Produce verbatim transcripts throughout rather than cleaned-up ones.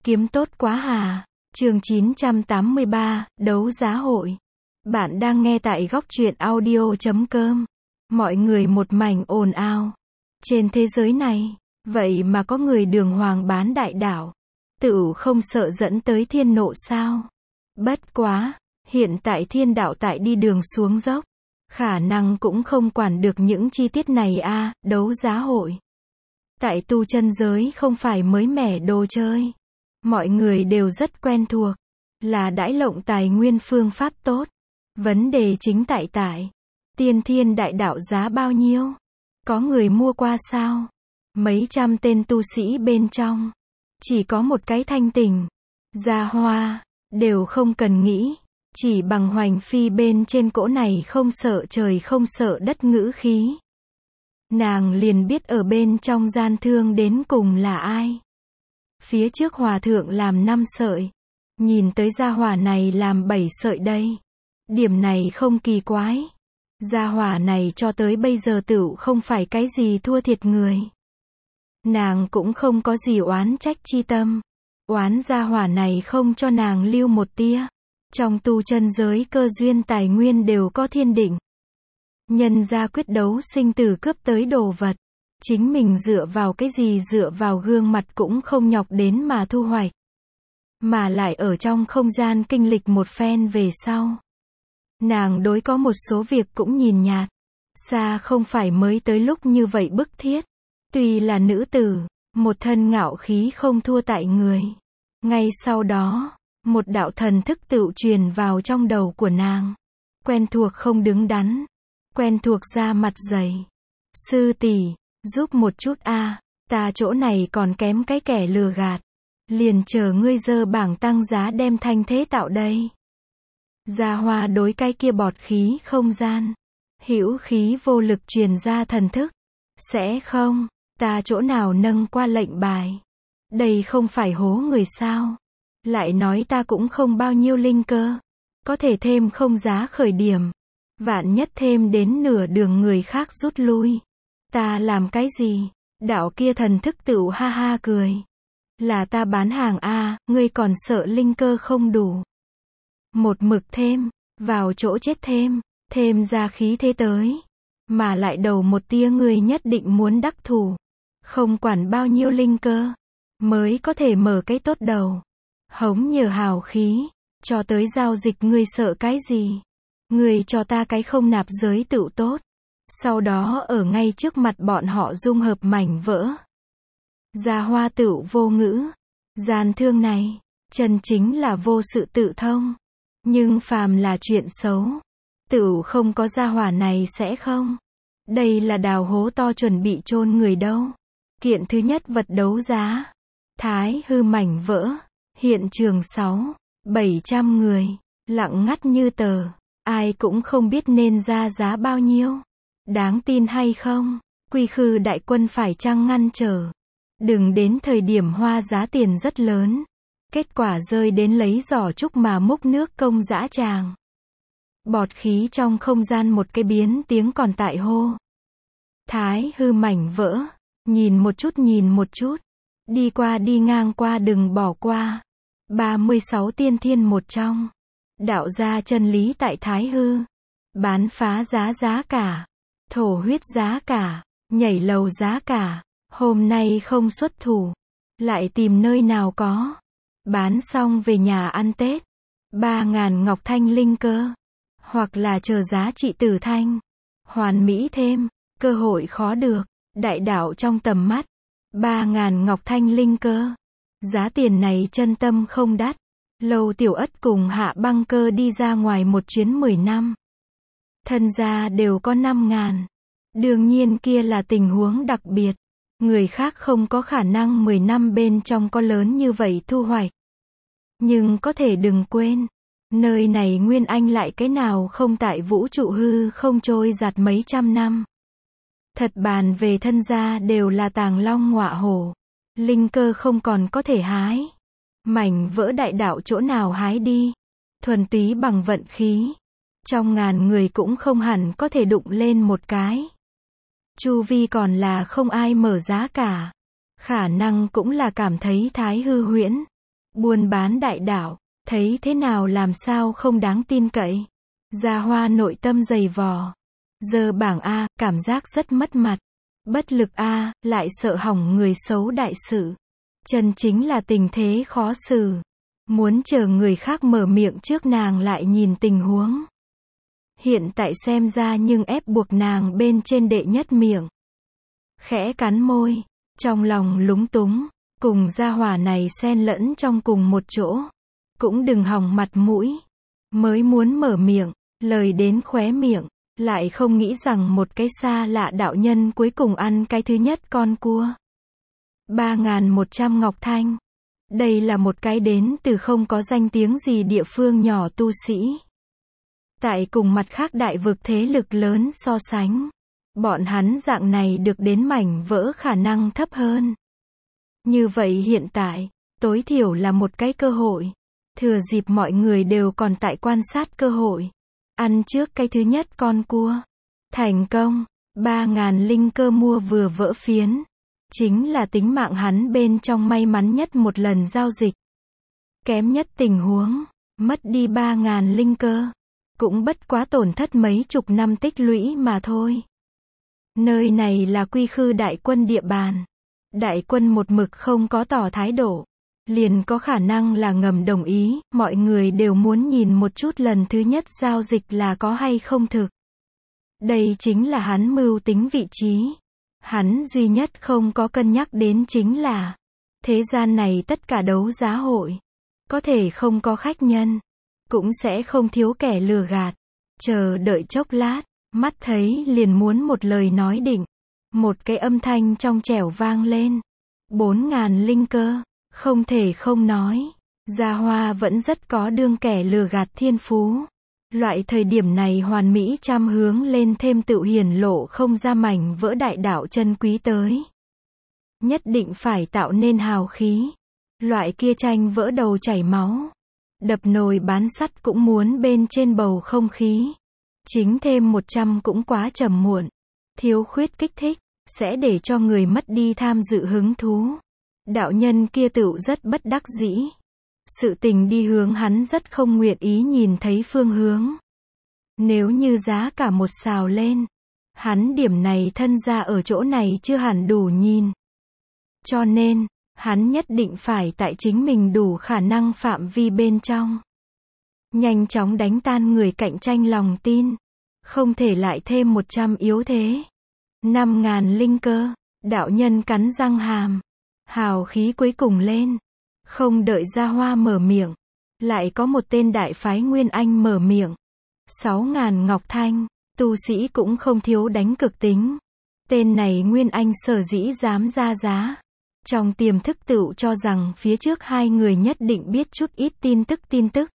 Kiếm tốt quá hà. Chương chín trăm tám mươi ba, đấu giá hội. Bạn đang nghe tại góc truyện audio chấm com. Mọi người một mảnh ồn ào. Trên thế giới này, vậy mà có người đường hoàng bán đại đạo. Tựu không sợ dẫn tới thiên nộ sao? Bất quá, hiện tại thiên đạo tại đi đường xuống dốc. Khả năng cũng không quản được những chi tiết này a, à, đấu giá hội. Tại tu chân giới không phải mới mẻ đồ chơi. Mọi người đều rất quen thuộc, là đãi lộng tài nguyên phương pháp tốt. Vấn đề chính tại tại, tiên thiên đại đạo giá bao nhiêu? Có người mua qua sao? Mấy trăm tên tu sĩ bên trong, chỉ có một cái thanh tình, gia hoa, đều không cần nghĩ, chỉ bằng hoành phi bên trên cỗ này không sợ trời không sợ đất ngữ khí. Nàng liền biết ở bên trong gian thương đến cùng là ai. Phía trước hòa thượng làm năm sợi, nhìn tới gia hỏa này làm bảy sợi đây. Điểm này không kỳ quái. Gia hỏa này cho tới bây giờ tựu không phải cái gì thua thiệt người. Nàng cũng không có gì oán trách chi tâm. Oán gia hỏa này không cho nàng lưu một tia. Trong tu chân giới cơ duyên tài nguyên đều có thiên định. Nhân gia quyết đấu sinh tử cướp tới đồ vật. Chính mình dựa vào cái gì dựa vào gương mặt cũng không nhọc đến mà thu hoạch. Mà lại ở trong không gian kinh lịch một phen về sau. Nàng đối có một số việc cũng nhìn nhạt. Xa không phải mới tới lúc như vậy bức thiết. Tuy là nữ tử, một thân ngạo khí không thua tại người. Ngay sau đó, một đạo thần thức tự truyền vào trong đầu của nàng. Quen thuộc không đứng đắn. Quen thuộc da mặt dày. Sư tỷ, giúp một chút a, à, ta chỗ này còn kém cái kẻ lừa gạt. Liền chờ ngươi dơ bảng tăng giá đem thanh thế tạo đây. Gia hoa đối cái kia bọt khí không gian. Hữu khí vô lực truyền ra thần thức. Sẽ không, ta chỗ nào nâng qua lệnh bài. Đây không phải hố người sao. Lại nói ta cũng không bao nhiêu linh cơ. Có thể thêm không giá khởi điểm. Vạn nhất thêm đến nửa đường người khác rút lui. Ta làm cái gì? Đạo kia thần thức tựu ha ha cười. Là ta bán hàng a, à, ngươi còn sợ linh cơ không đủ. Một mực thêm, vào chỗ chết thêm, thêm ra khí thế tới. Mà lại đầu một tia người nhất định muốn đắc thủ. Không quản bao nhiêu linh cơ, mới có thể mở cái tốt đầu. Hống nhờ hào khí, cho tới giao dịch ngươi sợ cái gì? Ngươi cho ta cái không nạp giới tựu tốt. Sau đó ở ngay trước mặt bọn họ dung hợp mảnh vỡ. Gia hoa tựu vô ngữ. Gian thương này, chân chính là vô sự tự thông. Nhưng phàm là chuyện xấu, tựu không có gia hỏa này sẽ không. Đây là đào hố to chuẩn bị chôn người đâu. Kiện thứ nhất vật đấu giá. Thái hư mảnh vỡ. Hiện trường sáu, bảy trăm người. Lặng ngắt như tờ. Ai cũng không biết nên ra giá bao nhiêu. Đáng tin hay không? Quy khư đại quân phải chăng ngăn trở? Đừng đến thời điểm hoa giá tiền rất lớn. Kết quả rơi đến lấy giỏ trúc mà múc nước công dã tràng. Bọt khí trong không gian một cái biến tiếng còn tại hô. Thái hư mảnh vỡ. Nhìn một chút nhìn một chút. Đi qua đi ngang qua đừng bỏ qua. ba mươi sáu tiên thiên một trong. Đạo ra chân lý tại Thái hư. Bán phá giá giá cả. Thổ huyết giá cả. Nhảy lầu giá cả. Hôm nay không xuất thủ. Lại tìm nơi nào có. Bán xong về nhà ăn Tết. Ba ngàn ngọc thanh linh cơ. Hoặc là chờ giá trị tử thanh. Hoàn mỹ thêm. Cơ hội khó được. Đại đạo trong tầm mắt. Ba ngàn ngọc thanh linh cơ. Giá tiền này chân tâm không đắt. Lâu tiểu ất cùng hạ băng cơ đi ra ngoài một chuyến mười năm. Thân gia đều có năm ngàn. Đương nhiên kia là tình huống đặc biệt. Người khác không có khả năng mười năm bên trong có lớn như vậy thu hoạch. Nhưng có thể đừng quên. Nơi này Nguyên Anh lại cái nào không tại vũ trụ hư không trôi giạt mấy trăm năm. Thật bàn về thân gia đều là tàng long ngọa hổ. Linh cơ không còn có thể hái. Mảnh vỡ đại đạo chỗ nào hái đi. Thuần túy bằng vận khí. Trong ngàn người cũng không hẳn có thể đụng lên một cái. Chu vi còn là không ai mở giá cả. Khả năng cũng là cảm thấy thái hư huyễn. Buôn bán đại đạo, thấy thế nào làm sao không đáng tin cậy. Gia Hoa nội tâm dày vò. Giờ bảng A, cảm giác rất mất mặt. Bất lực A, lại sợ hỏng người xấu đại sự. Chân chính là tình thế khó xử. Muốn chờ người khác mở miệng trước nàng lại nhìn tình huống. Hiện tại xem ra nhưng ép buộc nàng bên trên đệ nhất miệng. Khẽ cắn môi, trong lòng lúng túng, cùng gia hỏa này xen lẫn trong cùng một chỗ. Cũng đừng hỏng mặt mũi. Mới muốn mở miệng, lời đến khóe miệng, lại không nghĩ rằng một cái xa lạ đạo nhân cuối cùng ăn cái thứ nhất con cua. ba nghìn một trăm ngọc thanh. Đây là một cái đến từ không có danh tiếng gì địa phương nhỏ tu sĩ. Tại cùng mặt khác đại vực thế lực lớn so sánh, bọn hắn dạng này được đến mảnh vỡ khả năng thấp hơn. Như vậy hiện tại, tối thiểu là một cái cơ hội. Thừa dịp mọi người đều còn tại quan sát cơ hội. Ăn trước cái thứ nhất con cua. Thành công, ba nghìn linh cơ mua vừa vỡ phiến. Chính là tính mạng hắn bên trong may mắn nhất một lần giao dịch. Kém nhất tình huống, mất đi ba nghìn linh cơ. Cũng bất quá tổn thất mấy chục năm tích lũy mà thôi. Nơi này là Quy Khư đại quân địa bàn. Đại quân một mực không có tỏ thái độ. Liền có khả năng là ngầm đồng ý, mọi người đều muốn nhìn một chút lần thứ nhất giao dịch là có hay không thực. Đây chính là hắn mưu tính vị trí. Hắn duy nhất không có cân nhắc đến chính là, thế gian này tất cả đấu giá hội, có thể không có khách nhân, cũng sẽ không thiếu kẻ lừa gạt. Chờ đợi chốc lát, mắt thấy liền muốn một lời nói định. Một cái âm thanh trong trẻo vang lên. Bốn ngàn linh cơ. Không thể không nói, Gia Hoa vẫn rất có đương kẻ lừa gạt thiên phú. Loại thời điểm này hoàn mỹ trăm hướng lên thêm tự hiển lộ không ra mảnh vỡ đại đạo chân quý tới. Nhất định phải tạo nên hào khí. Loại kia tranh vỡ đầu chảy máu. Đập nồi bán sắt cũng muốn bên trên bầu không khí. Chính thêm một trăm cũng quá trầm muộn. Thiếu khuyết kích thích, sẽ để cho người mất đi tham dự hứng thú. Đạo nhân kia tựu rất bất đắc dĩ. Sự tình đi hướng hắn rất không nguyện ý nhìn thấy phương hướng. Nếu như giá cả một xào lên, hắn điểm này thân ra ở chỗ này chưa hẳn đủ nhìn. Cho nên, hắn nhất định phải tại chính mình đủ khả năng phạm vi bên trong. Nhanh chóng đánh tan người cạnh tranh lòng tin. Không thể lại thêm một trăm yếu thế. năm ngàn linh cơ, đạo nhân cắn răng hàm. Hào khí cuối cùng lên. Không đợi Gia Hoa mở miệng. Lại có một tên đại phái Nguyên Anh mở miệng. Sáu ngàn ngọc thanh. Tu sĩ cũng không thiếu đánh cực tính. Tên này Nguyên Anh sở dĩ dám ra giá. Trong tiềm thức tựu cho rằng phía trước hai người nhất định biết chút ít tin tức tin tức.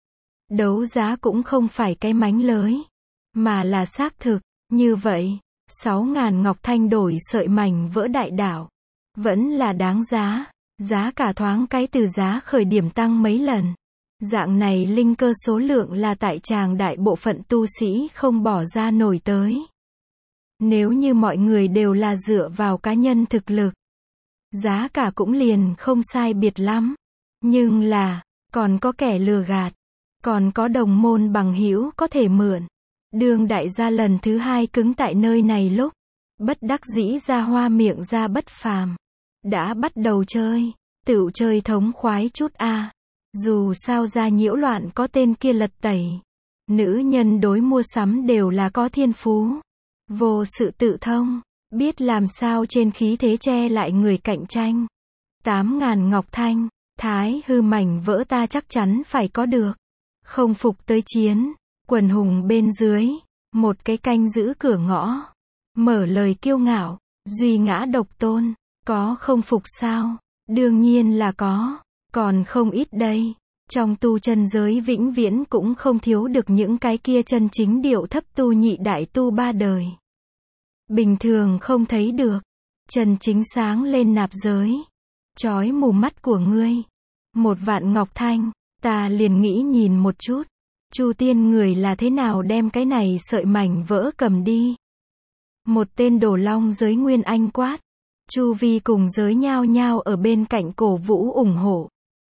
Đấu giá cũng không phải cái mánh lới. Mà là xác thực. Như vậy, sáu ngàn ngọc thanh đổi sợi mảnh vỡ đại đạo. Vẫn là đáng giá. Giá cả thoáng cái từ giá khởi điểm tăng mấy lần. Dạng này linh cơ số lượng là tại tràng đại bộ phận tu sĩ không bỏ ra nổi tới. Nếu như mọi người đều là dựa vào cá nhân thực lực, giá cả cũng liền không sai biệt lắm. Nhưng là, còn có kẻ lừa gạt, còn có đồng môn bằng hữu có thể mượn. Đường đại gia lần thứ hai cứng tại nơi này lúc, bất đắc dĩ ra hoa miệng ra bất phàm. Đã bắt đầu chơi, tựu chơi thống khoái chút a. À. Dù sao ra nhiễu loạn có tên kia lật tẩy. Nữ nhân đối mua sắm đều là có thiên phú. Vô sự tự thông, biết làm sao trên khí thế che lại người cạnh tranh. Tám ngàn ngọc thanh, thái hư mảnh vỡ ta chắc chắn phải có được. Không phục tới chiến, quần hùng bên dưới, một cái canh giữ cửa ngõ. Mở lời kiêu ngạo, duy ngã độc tôn, có không phục sao? Đương nhiên là có, còn không ít đây. Trong tu chân giới vĩnh viễn cũng không thiếu được những cái kia chân chính điệu thấp tu nhị đại tu ba đời. Bình thường không thấy được, chân chính sáng lên nạp giới. Chói mù mắt của ngươi. Một vạn ngọc thanh, ta liền nghĩ nhìn một chút. Chu tiên người là thế nào đem cái này sợi mảnh vỡ cầm đi. Một tên đổ long giới Nguyên Anh quát. Chu vi cùng giới nhao nhao ở bên cạnh cổ vũ ủng hộ.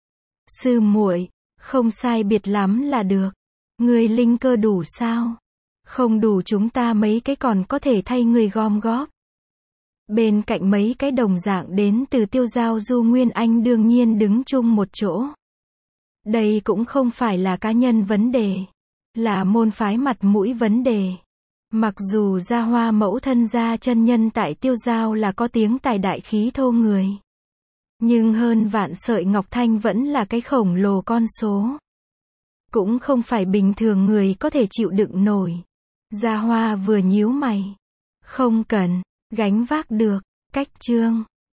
Sư muội, không sai biệt lắm là được. Người linh cơ đủ sao? Không đủ chúng ta mấy cái còn có thể thay người gom góp. Bên cạnh mấy cái đồng dạng đến từ Tiêu Giao Du Nguyên Anh đương nhiên đứng chung một chỗ. Đây cũng không phải là cá nhân vấn đề, là môn phái mặt mũi vấn đề. Mặc dù Gia Hoa mẫu thân gia chân nhân tại Tiêu Giao là có tiếng tài đại khí thô người, nhưng hơn vạn sợi ngọc thanh vẫn là cái khổng lồ con số. Cũng không phải bình thường người có thể chịu đựng nổi. Gia Hoa vừa nhíu mày. Không cần, gánh vác được, cách chương.